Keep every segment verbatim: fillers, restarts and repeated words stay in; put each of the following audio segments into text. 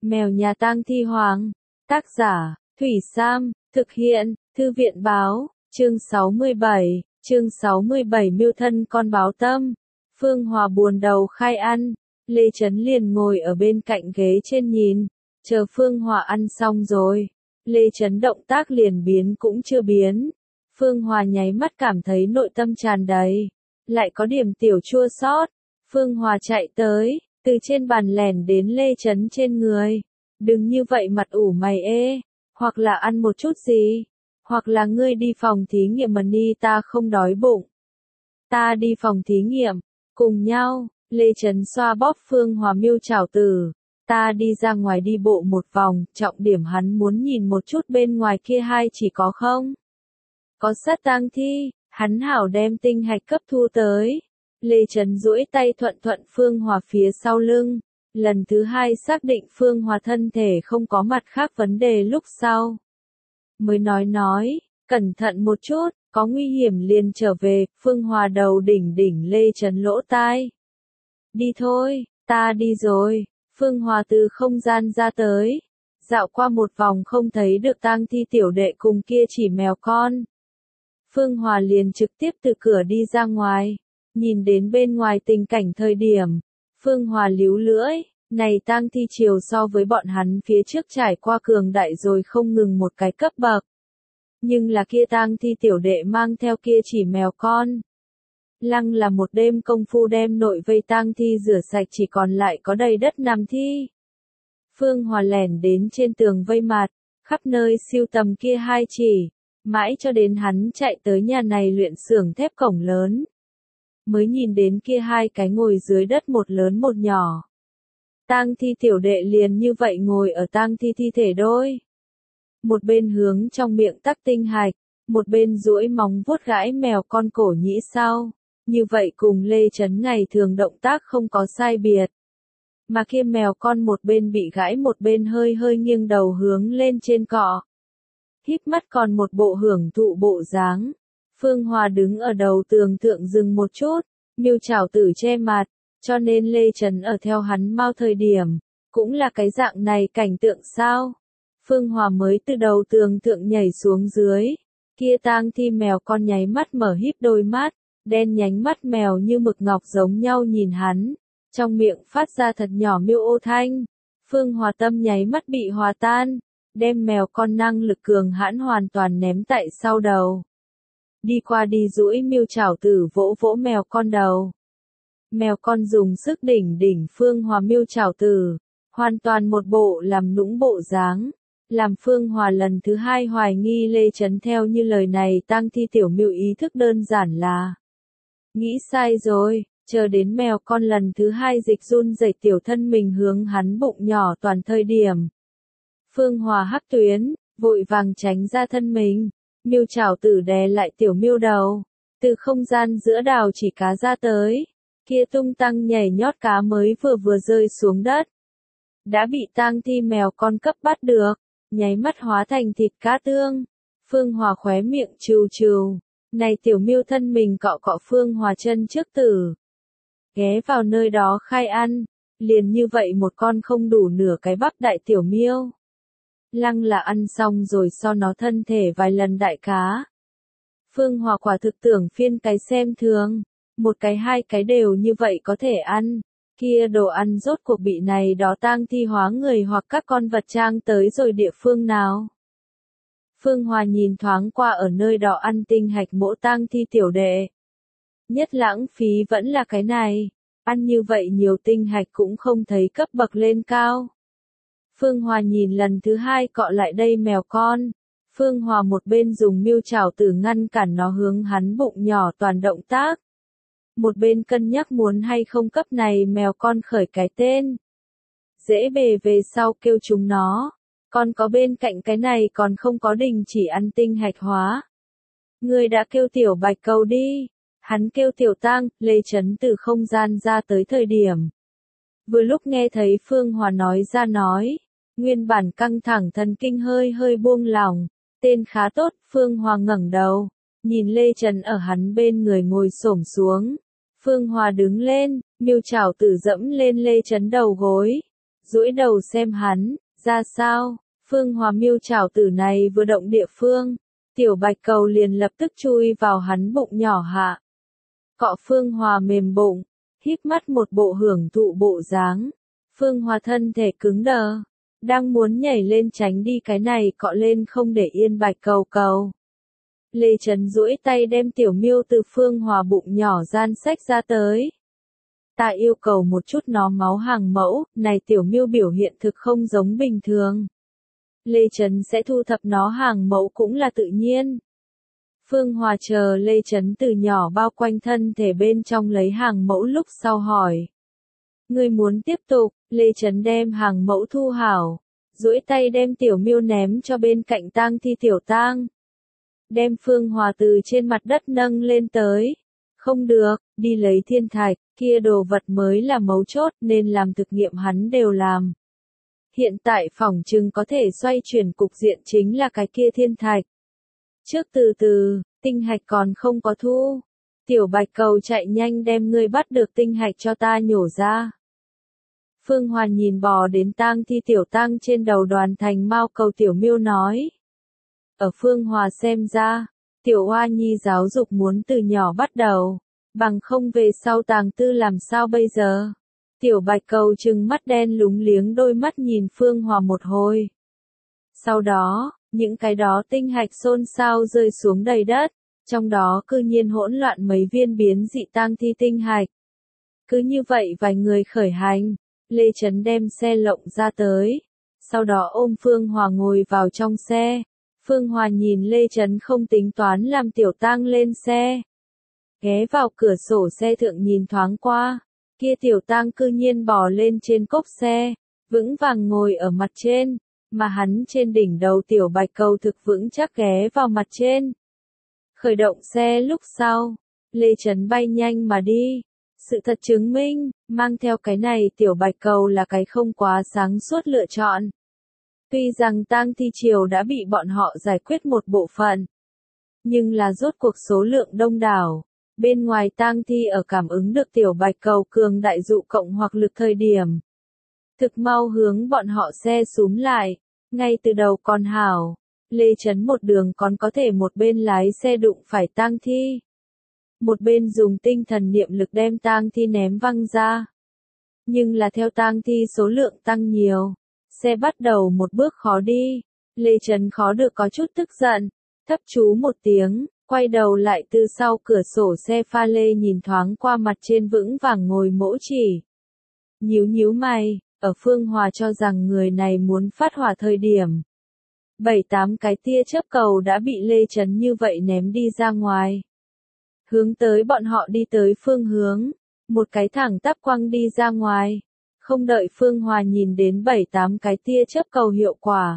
Mèo nhà tang thi hoàng. Tác giả, Thủy Sam, thực hiện, Thư viện báo, chương sáu mươi bảy, chương sáu mươi bảy Mưu thân con báo tâm. Phương Hòa buồn đầu khai ăn, Lê Chấn liền ngồi ở bên cạnh ghế trên nhìn, chờ Phương Hòa ăn xong rồi. Lê Chấn động tác liền biến cũng chưa biến. Phương Hòa nháy mắt cảm thấy nội tâm tràn đầy, lại có điểm tiểu chua xót. Phương Hòa chạy tới, từ trên bàn lẻn đến Lê Chấn trên người. Đừng như vậy mặt ủ mày ê, hoặc là ăn một chút gì, hoặc là ngươi đi phòng thí nghiệm mà ni ta không đói bụng. Ta đi phòng thí nghiệm, cùng nhau, Lê Chấn xoa bóp Phương Hòa miêu chảo tử. Ta đi ra ngoài đi bộ một vòng, trọng điểm hắn muốn nhìn một chút bên ngoài kia hai chỉ có không. Có sát tang thi, hắn hảo đem tinh hạch cấp thu tới. Lê Chấn duỗi tay thuận thuận Phương Hòa phía sau lưng. Lần thứ hai xác định Phương Hòa thân thể không có mặt khác vấn đề lúc sau. Mới nói nói, cẩn thận một chút, có nguy hiểm liền trở về. Phương Hòa đầu đỉnh đỉnh Lê Chấn lỗ tai. Đi thôi, ta đi rồi. Phương Hòa từ không gian ra tới. Dạo qua một vòng không thấy được tang thi tiểu đệ cùng kia chỉ mèo con. Phương Hòa liền trực tiếp từ cửa đi ra ngoài. Nhìn đến bên ngoài tình cảnh thời điểm. Phương Hòa líu lưỡi, này tang thi chiều so với bọn hắn phía trước trải qua cường đại rồi không ngừng một cái cấp bậc. Nhưng là kia tang thi tiểu đệ mang theo kia chỉ mèo con. Lăng là một đêm công phu đem nội vây tang thi rửa sạch chỉ còn lại có đầy đất nằm thi. Phương Hòa lẻn đến trên tường vây mặt, khắp nơi siêu tầm kia hai chỉ, mãi cho đến hắn chạy tới nhà này luyện xưởng thép cổng lớn. Mới nhìn đến kia hai cái ngồi dưới đất một lớn một nhỏ. Tang thi tiểu đệ liền như vậy ngồi ở tang thi thi thể đôi. Một bên hướng trong miệng tắc tinh hạch, một bên duỗi móng vuốt gãi mèo con cổ nhĩ sau. Như vậy cùng Lê Chấn ngày thường động tác không có sai biệt. Mà kia mèo con một bên bị gãi một bên hơi hơi nghiêng đầu hướng lên trên cọ. Híp mắt còn một bộ hưởng thụ bộ dáng. Phương Hòa đứng ở đầu tường thượng dừng một chút, miêu chảo tử che mặt, cho nên Lê Chấn ở theo hắn mau thời điểm, cũng là cái dạng này cảnh tượng sao. Phương Hòa mới từ đầu tường thượng nhảy xuống dưới, kia tang thi mèo con nháy mắt mở híp đôi mắt, đen nhánh mắt mèo như mực ngọc giống nhau nhìn hắn, trong miệng phát ra thật nhỏ miêu ô thanh. Phương Hòa tâm nháy mắt bị hòa tan, đem mèo con năng lực cường hãn hoàn toàn ném tại sau đầu. Đi qua đi duỗi miêu chảo tử vỗ vỗ mèo con đầu. Mèo con dùng sức đỉnh đỉnh Phương Hòa miêu chảo tử, hoàn toàn một bộ làm nũng bộ dáng, làm Phương Hòa lần thứ hai hoài nghi Lê Chấn theo như lời này tang thi tiểu miêu ý thức đơn giản là nghĩ sai rồi. Chờ đến mèo con lần thứ hai dịch run rẩy tiểu thân mình hướng hắn bụng nhỏ toàn thời điểm. Phương Hòa hắc tuyến, vội vàng tránh ra thân mình. Miêu chảo tử đè lại tiểu miêu đầu, từ không gian giữa đào chỉ cá ra tới, kia tung tăng nhảy nhót cá mới vừa vừa rơi xuống đất. Đã bị tang thi mèo con cấp bắt được, nháy mắt hóa thành thịt cá tương. Phương Hòa khóe miệng trừ trừ, này tiểu miêu thân mình cọ cọ Phương Hòa chân trước tử. Ghé vào nơi đó khai ăn, liền như vậy một con không đủ nửa cái bắp đại tiểu miêu. Lăng là ăn xong rồi so nó thân thể vài lần đại cá. Phương Hòa quả thực tưởng phiên cái xem thường, một cái hai cái đều như vậy có thể ăn, kia đồ ăn rốt cuộc bị này đó tang thi hóa người hoặc các con vật trang tới rồi địa phương nào. Phương Hòa nhìn thoáng qua ở nơi đó ăn tinh hạch mỗ tang thi tiểu đệ. Nhất lãng phí vẫn là cái này, ăn như vậy nhiều tinh hạch cũng không thấy cấp bậc lên cao. Phương Hòa nhìn lần thứ hai cọ lại đây mèo con. Phương Hòa một bên dùng miêu chảo tử ngăn cản nó hướng hắn bụng nhỏ toàn động tác. Một bên cân nhắc muốn hay không cấp này mèo con khởi cái tên. Dễ bề về sau kêu chúng nó. Còn có bên cạnh cái này còn không có đình chỉ ăn tinh hạch hóa. Người đã kêu tiểu bạch cầu đi. Hắn kêu tiểu tang, Lê Chấn từ không gian ra tới thời điểm. Vừa lúc nghe thấy Phương Hòa nói ra nói. Nguyên bản căng thẳng thần kinh hơi hơi buông lỏng, tên khá tốt. Phương Hòa ngẩng đầu, nhìn Lê Chấn ở hắn bên người ngồi xổm xuống. Phương Hòa đứng lên, miêu chảo tử dẫm lên Lê Chấn đầu gối, duỗi đầu xem hắn, ra sao, Phương Hòa miêu chảo tử này vừa động địa phương, tiểu bạch cầu liền lập tức chui vào hắn bụng nhỏ hạ. Cọ Phương Hòa mềm bụng, híp mắt một bộ hưởng thụ bộ dáng. Phương Hòa thân thể cứng đờ, đang muốn nhảy lên tránh đi cái này cọ lên không để yên bạch cầu cầu. Lê Trấn duỗi tay đem tiểu miêu từ Phương Hòa bụng nhỏ gian xách ra tới. Ta yêu cầu một chút nó máu hàng mẫu, này tiểu miêu biểu hiện thực không giống bình thường. Lê Trấn sẽ thu thập nó hàng mẫu cũng là tự nhiên. Phương Hòa chờ Lê Trấn từ nhỏ bao quanh thân thể bên trong lấy hàng mẫu lúc sau hỏi. Người muốn tiếp tục, Lê Trấn đem hàng mẫu thu hảo, duỗi tay đem tiểu miêu ném cho bên cạnh tang thi tiểu tang. Đem Phương Hòa từ trên mặt đất nâng lên tới. Không được, đi lấy thiên thạch, kia đồ vật mới là mấu chốt nên làm thực nghiệm hắn đều làm. Hiện tại phỏng chừng có thể xoay chuyển cục diện chính là cái kia thiên thạch. Trước từ từ, tinh hạch còn không có thu. Tiểu bạch cầu chạy nhanh đem ngươi bắt được tinh hạch cho ta nhổ ra. Phương Hòa nhìn bò đến tang thi tiểu tang trên đầu đoàn thành mao cầu tiểu miêu nói. Ở Phương Hòa xem ra, tiểu hoa nhi giáo dục muốn từ nhỏ bắt đầu, bằng không về sau tàng tư làm sao bây giờ. Tiểu bạch cầu trừng mắt đen lúng liếng đôi mắt nhìn Phương Hòa một hồi. Sau đó, những cái đó tinh hạch xôn xao rơi xuống đầy đất, trong đó cư nhiên hỗn loạn mấy viên biến dị tang thi tinh hạch. Cứ như vậy vài người khởi hành, Lê Trấn đem xe lộng ra tới, sau đó ôm Phương Hòa ngồi vào trong xe. Phương Hòa nhìn Lê Trấn không tính toán làm tiểu tang lên xe. Ghé vào cửa sổ xe thượng nhìn thoáng qua, kia tiểu tang cư nhiên bò lên trên cốp xe, vững vàng ngồi ở mặt trên, mà hắn trên đỉnh đầu tiểu bạch cầu thực vững chắc ghé vào mặt trên. Khởi động xe lúc sau, Lê Trấn bay nhanh mà đi. Sự thật chứng minh, mang theo cái này tiểu bạch cầu là cái không quá sáng suốt lựa chọn. Tuy rằng tang thi triều đã bị bọn họ giải quyết một bộ phận, nhưng là rốt cuộc số lượng đông đảo. Bên ngoài tang thi ở cảm ứng được tiểu bạch cầu cường đại dụ cộng hoặc lực thời điểm. Thực mau hướng bọn họ xe súm lại, ngay từ đầu còn hảo, Lê Trấn một đường còn có thể một bên lái xe đụng phải tang thi. Một bên dùng tinh thần niệm lực đem tang thi ném văng ra. Nhưng là theo tang thi số lượng tăng nhiều, xe bắt đầu một bước khó đi, Lê Trấn khó được có chút tức giận, thấp chú một tiếng, quay đầu lại từ sau cửa sổ xe pha lê nhìn thoáng qua mặt trên vững vàng ngồi mỗ chỉ. Nhíu nhíu mày, ở Phương Hòa cho rằng người này muốn phát hỏa thời điểm. Bảy tám cái tia chớp cầu đã bị Lê Trấn như vậy ném đi ra ngoài. Hướng tới bọn họ đi tới phương hướng, một cái thẳng tắp quăng đi ra ngoài. Không đợi Phương Hòa nhìn đến bảy tám cái tia chớp cầu hiệu quả.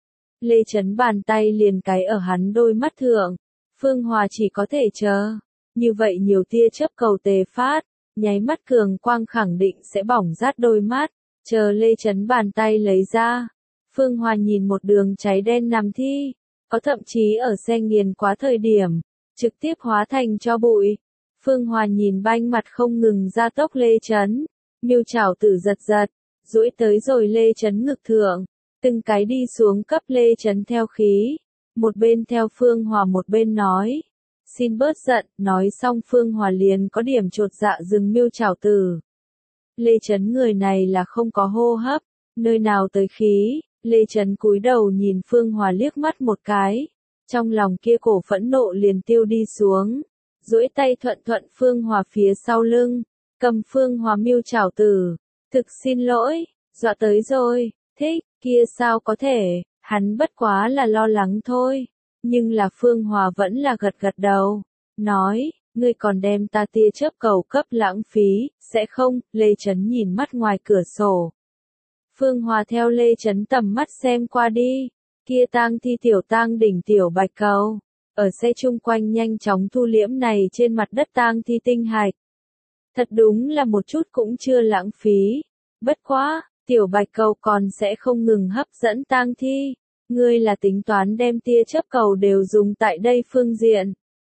Lê Trấn bàn tay liền cái ở hắn đôi mắt thượng. Phương Hòa chỉ có thể chờ. Như vậy nhiều tia chớp cầu tề phát, nháy mắt cường quang khẳng định sẽ bỏng rát đôi mắt. Chờ Lê Trấn bàn tay lấy ra. Phương Hòa nhìn một đường cháy đen nằm thi. Có thậm chí ở xe nghiền quá thời điểm. Trực tiếp hóa thành cho bụi. Phương Hòa nhìn banh mặt không ngừng ra tốc Lê Trấn. Miêu chảo tử giật giật, duỗi tới rồi Lê Trấn ngực thượng, từng cái đi xuống cấp Lê Trấn theo khí, một bên theo Phương Hòa một bên nói, xin bớt giận, nói xong Phương Hòa liền có điểm chột dạ dừng miêu chảo tử. Lê Trấn người này là không có hô hấp, nơi nào tới khí, Lê Trấn cúi đầu nhìn Phương Hòa liếc mắt một cái, trong lòng kia cổ phẫn nộ liền tiêu đi xuống, duỗi tay thuận thuận Phương Hòa phía sau lưng. Cầm Phương Hòa miêu chảo tử, thực xin lỗi, dọa tới rồi, thích, kia sao có thể, hắn bất quá là lo lắng thôi, nhưng là Phương Hòa vẫn là gật gật đầu, nói, ngươi còn đem ta tia chớp cầu cấp lãng phí, sẽ không, Lê Trấn nhìn mắt ngoài cửa sổ. Phương Hòa theo Lê Trấn tầm mắt xem qua đi, kia tang thi tiểu tang đỉnh tiểu bạch cầu, ở xe chung quanh nhanh chóng thu liễm này trên mặt đất tang thi tinh hạch. Thật đúng là một chút cũng chưa lãng phí. Bất quá, tiểu bạch cầu còn sẽ không ngừng hấp dẫn tang thi. Ngươi là tính toán đem tia chớp cầu đều dùng tại đây phương diện.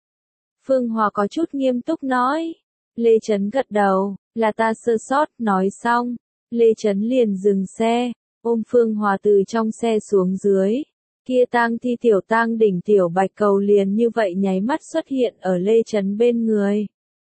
Phương Hòa có chút nghiêm túc nói. Lê Trấn gật đầu, là ta sơ sót, nói xong. Lê Chấn liền dừng xe, ôm Phương Hòa từ trong xe xuống dưới. Kia tang thi tiểu tang đỉnh tiểu bạch cầu liền như vậy nháy mắt xuất hiện ở Lê Chấn bên người.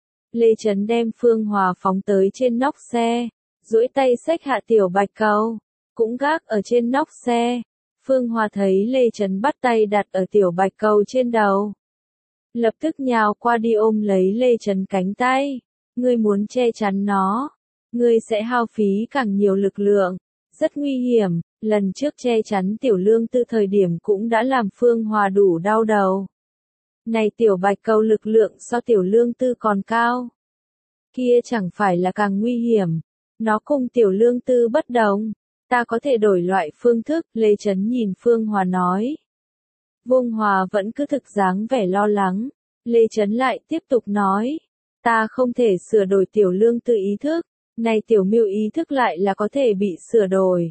Lê Chấn đem Phương Hòa phóng tới trên nóc xe, duỗi tay xách hạ tiểu bạch cầu, cũng gác ở trên nóc xe. Phương Hòa thấy Lê Chấn bắt tay đặt ở tiểu bạch cầu trên đầu, lập tức nhào qua đi ôm lấy Lê Chấn cánh tay. Ngươi muốn che chắn nó, ngươi sẽ hao phí càng nhiều lực lượng, rất nguy hiểm. Lần trước che chắn tiểu lương tư thời điểm cũng đã làm Phương Hòa đủ đau đầu. Này tiểu bạch cầu lực lượng so tiểu lương tư còn cao, kia chẳng phải là càng nguy hiểm. Nó cùng tiểu lương tư bất đồng, ta có thể đổi loại phương thức. Lê Chấn nhìn Phương Hòa nói. Vương Hòa vẫn cứ thực dáng vẻ lo lắng. Lê Chấn lại tiếp tục nói, ta không thể sửa đổi tiểu lương tư ý thức, này tiểu miêu ý thức lại là có thể bị sửa đổi.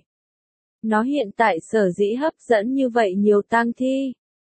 Nó hiện tại sở dĩ hấp dẫn như vậy nhiều tang thi,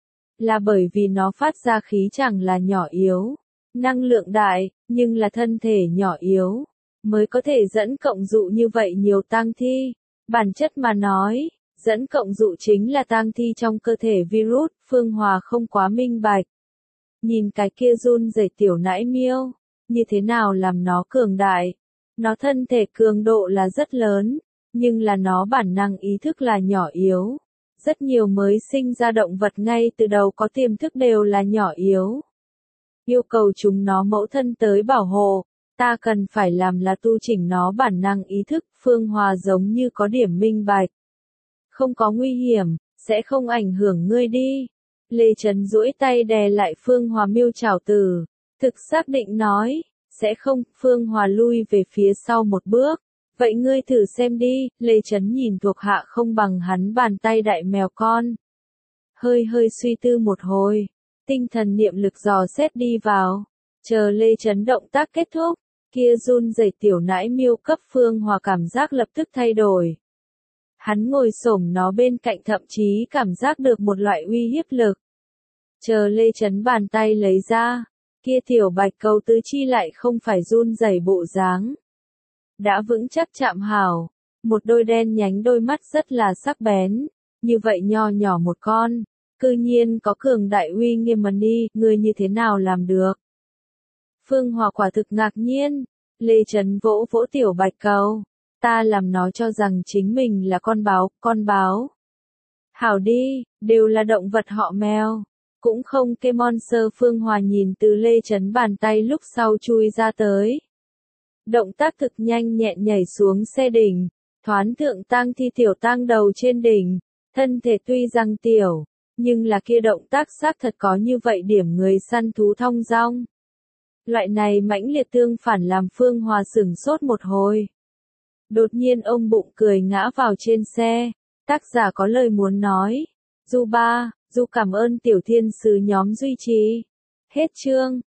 là bởi vì nó phát ra khí chẳng là nhỏ yếu, năng lượng đại, nhưng là thân thể nhỏ yếu, mới có thể dẫn cộng dụ như vậy nhiều tang thi. Bản chất mà nói, dẫn cộng dụ chính là tang thi trong cơ thể virus. Phương Hòa không quá minh bạch. Nhìn cái kia run rẩy tiểu nãi miêu, như thế nào làm nó cường đại. Nó thân thể cường độ là rất lớn, nhưng là nó bản năng ý thức là nhỏ yếu. Rất nhiều mới sinh ra động vật ngay từ đầu có tiềm thức đều là nhỏ yếu. Yêu cầu chúng nó mẫu thân tới bảo hộ, ta cần phải làm là tu chỉnh nó bản năng ý thức. Phương Hòa giống như có điểm minh bạch. Không có nguy hiểm, sẽ không ảnh hưởng ngươi đi. Lê Chấn duỗi tay đè lại Phương Hòa miêu chảo tử, thực xác định nói, sẽ không. Phương Hòa lui về phía sau một bước. Vậy ngươi thử xem đi. Lê Chấn nhìn thuộc hạ không bằng hắn bàn tay đại mèo con. Hơi hơi suy tư một hồi, tinh thần niệm lực dò xét đi vào. Chờ Lê Chấn động tác kết thúc, kia run rẩy tiểu nãi miêu cấp Phương Hòa cảm giác lập tức thay đổi. Hắn ngồi xổm nó bên cạnh thậm chí cảm giác được một loại uy hiếp lực. Chờ Lê Chấn bàn tay lấy ra, kia tiểu bạch cầu tứ chi lại không phải run rẩy bộ dáng. Đã vững chắc chạm hảo, một đôi đen nhánh đôi mắt rất là sắc bén, như vậy nho nhỏ một con, cư nhiên có cường đại uy nghiêm mần đi, ngươi như thế nào làm được? Phương Hòa quả thực ngạc nhiên. Lê Chấn vỗ vỗ tiểu bạch cầu, ta làm nó cho rằng chính mình là con báo, con báo. Hảo đi, đều là động vật họ mèo, cũng không cái monster. Phương Hòa nhìn từ Lê Chấn bàn tay lúc sau chui ra tới. Động tác thực nhanh nhẹn nhảy xuống xe đỉnh, thoán thượng tang thi tiểu tang đầu trên đỉnh, thân thể tuy rằng tiểu, nhưng là kia động tác xác thật có như vậy điểm người săn thú thong dong. Loại này mãnh liệt tương phản làm Phương Hòa sửng sốt một hồi. Đột nhiên ông bụng cười ngã vào trên xe, tác giả có lời muốn nói. Du ba, Du cảm ơn tiểu thiên sứ nhóm duy trì. Hết chương.